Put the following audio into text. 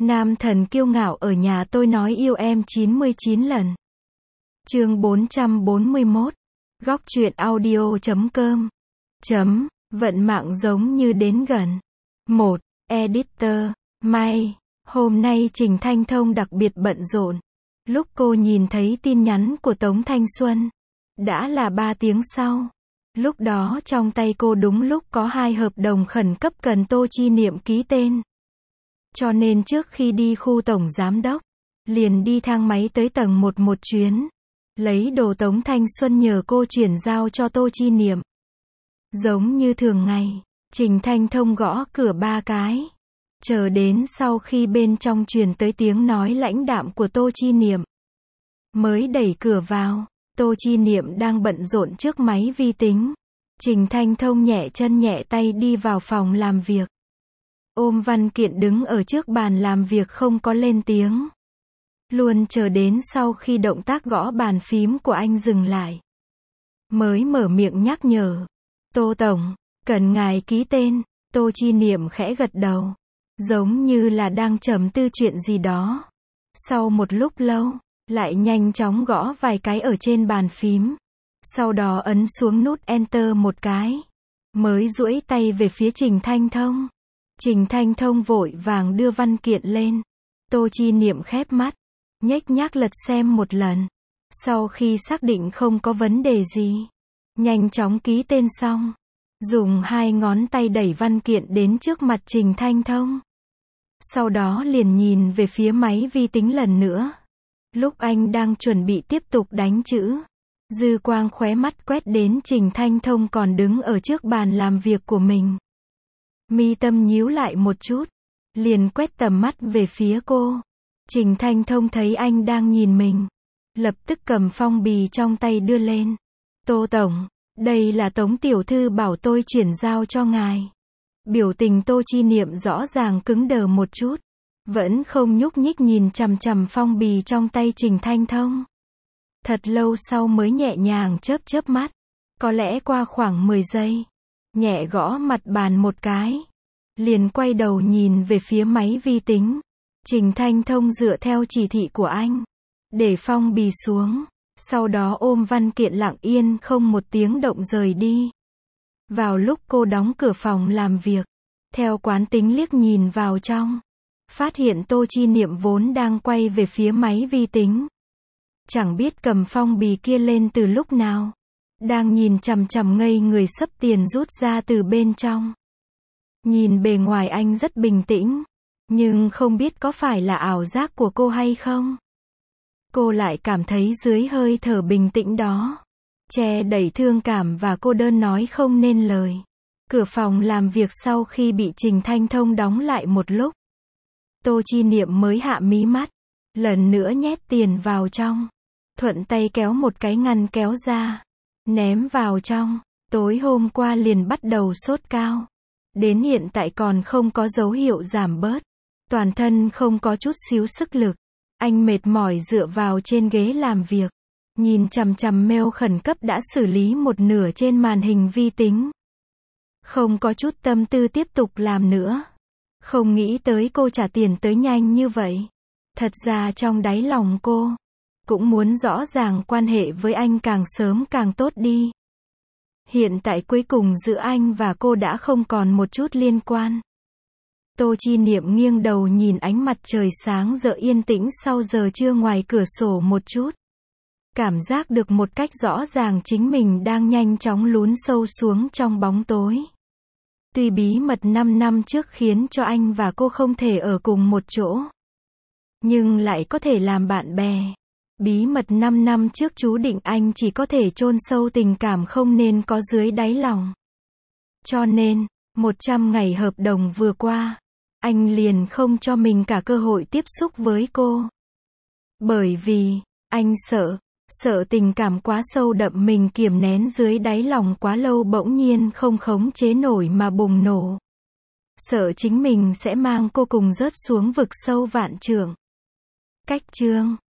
Nam thần kiêu ngạo ở nhà tôi nói yêu em 99 lần. Chương 441. Góc truyện audio.com. Vận mạng giống như đến gần. 1. Editor. May. Hôm nay Trình Thanh Thông đặc biệt bận rộn. Lúc cô nhìn thấy tin nhắn của Tống Thanh Xuân, đã là 3 tiếng sau. Lúc đó trong tay cô đúng lúc có 2 hợp đồng khẩn cấp cần Tô Chi Niệm ký tên. Cho nên trước khi đi khu tổng giám đốc, liền đi thang máy tới tầng 1 một chuyến. Lấy đồ Tống Thanh Xuân nhờ cô chuyển giao cho Tô Chi Niệm. Giống như thường ngày, Trình Thanh Thông gõ cửa 3 cái. Chờ đến sau khi bên trong truyền tới tiếng nói lãnh đạm của Tô Chi Niệm, mới đẩy cửa vào. Tô Chi Niệm đang bận rộn trước máy vi tính. Trình Thanh Thông nhẹ chân nhẹ tay đi vào phòng làm việc. Ôm văn kiện đứng ở trước bàn làm việc không có lên tiếng. Luôn chờ đến sau khi động tác gõ bàn phím của anh dừng lại, mới mở miệng nhắc nhở. Tô Tổng, cần ngài ký tên. Tô Chi Niệm khẽ gật đầu, giống như là đang trầm tư chuyện gì đó. Sau một lúc lâu, lại nhanh chóng gõ vài cái ở trên bàn phím. Sau đó ấn xuống nút Enter một cái, mới duỗi tay về phía Trình Thanh Thông. Trình Thanh Thông vội vàng đưa văn kiện lên. Tô Chi Niệm khép mắt, nhếch nhác lật xem một lần. Sau khi xác định không có vấn đề gì, nhanh chóng ký tên xong, dùng 2 ngón tay đẩy văn kiện đến trước mặt Trình Thanh Thông. Sau đó liền nhìn về phía máy vi tính lần nữa. Lúc anh đang chuẩn bị tiếp tục đánh chữ, dư quang khóe mắt quét đến Trình Thanh Thông còn đứng ở trước bàn làm việc của mình. Mi tâm nhíu lại một chút, liền quét tầm mắt về phía cô. Trình Thanh Thông thấy anh đang nhìn mình, lập tức cầm phong bì trong tay đưa lên. Tô Tổng, đây là Tống Tiểu Thư bảo tôi chuyển giao cho ngài. Biểu tình Tô Chi Niệm rõ ràng cứng đờ một chút, vẫn không nhúc nhích nhìn chằm chằm phong bì trong tay Trình Thanh Thông. Thật lâu sau mới nhẹ nhàng chớp chớp mắt, có lẽ qua khoảng 10 giây, nhẹ gõ mặt bàn một cái, liền quay đầu nhìn về phía máy vi tính. Trình Thanh Thông dựa theo chỉ thị của anh, để phong bì xuống, sau đó ôm văn kiện lặng yên không một tiếng động rời đi. Vào lúc cô đóng cửa phòng làm việc, theo quán tính liếc nhìn vào trong, phát hiện Tô Chi Niệm vốn đang quay về phía máy vi tính. Chẳng biết cầm phong bì kia lên từ lúc nào, đang nhìn chằm chằm ngây người sấp tiền rút ra từ bên trong. Nhìn bề ngoài anh rất bình tĩnh, nhưng không biết có phải là ảo giác của cô hay không. Cô lại cảm thấy dưới hơi thở bình tĩnh đó, che đẩy thương cảm và cô đơn nói không nên lời. Cửa phòng làm việc sau khi bị Trình Thanh Thông đóng lại một lúc, Tô Chi Niệm mới hạ mí mắt, lần nữa nhét tiền vào trong, thuận tay kéo một cái ngăn kéo ra, ném vào trong. Tối hôm qua liền bắt đầu sốt cao, đến hiện tại còn không có dấu hiệu giảm bớt, toàn thân không có chút xíu sức lực. Anh mệt mỏi dựa vào trên ghế làm việc, nhìn chằm chằm mail khẩn cấp đã xử lý một nửa trên màn hình vi tính. Không có chút tâm tư tiếp tục làm nữa. Không nghĩ tới cô trả tiền tới nhanh như vậy. Thật ra trong đáy lòng cô cũng muốn rõ ràng quan hệ với anh càng sớm càng tốt đi. Hiện tại cuối cùng giữa anh và cô đã không còn một chút liên quan. Tô Chi Niệm nghiêng đầu nhìn ánh mặt trời sáng rỡ yên tĩnh sau giờ trưa ngoài cửa sổ một chút. Cảm giác được một cách rõ ràng chính mình đang nhanh chóng lún sâu xuống trong bóng tối. Tuy bí mật 5 năm trước khiến cho anh và cô không thể ở cùng một chỗ, nhưng lại có thể làm bạn bè. Bí mật 5 năm trước chú định anh chỉ có thể chôn sâu tình cảm không nên có dưới đáy lòng. Cho nên, 100 ngày hợp đồng vừa qua, anh liền không cho mình cả cơ hội tiếp xúc với cô. Bởi vì, anh sợ tình cảm quá sâu đậm mình kiềm nén dưới đáy lòng quá lâu bỗng nhiên không khống chế nổi mà bùng nổ. Sợ chính mình sẽ mang cô cùng rớt xuống vực sâu vạn trượng. Cách chương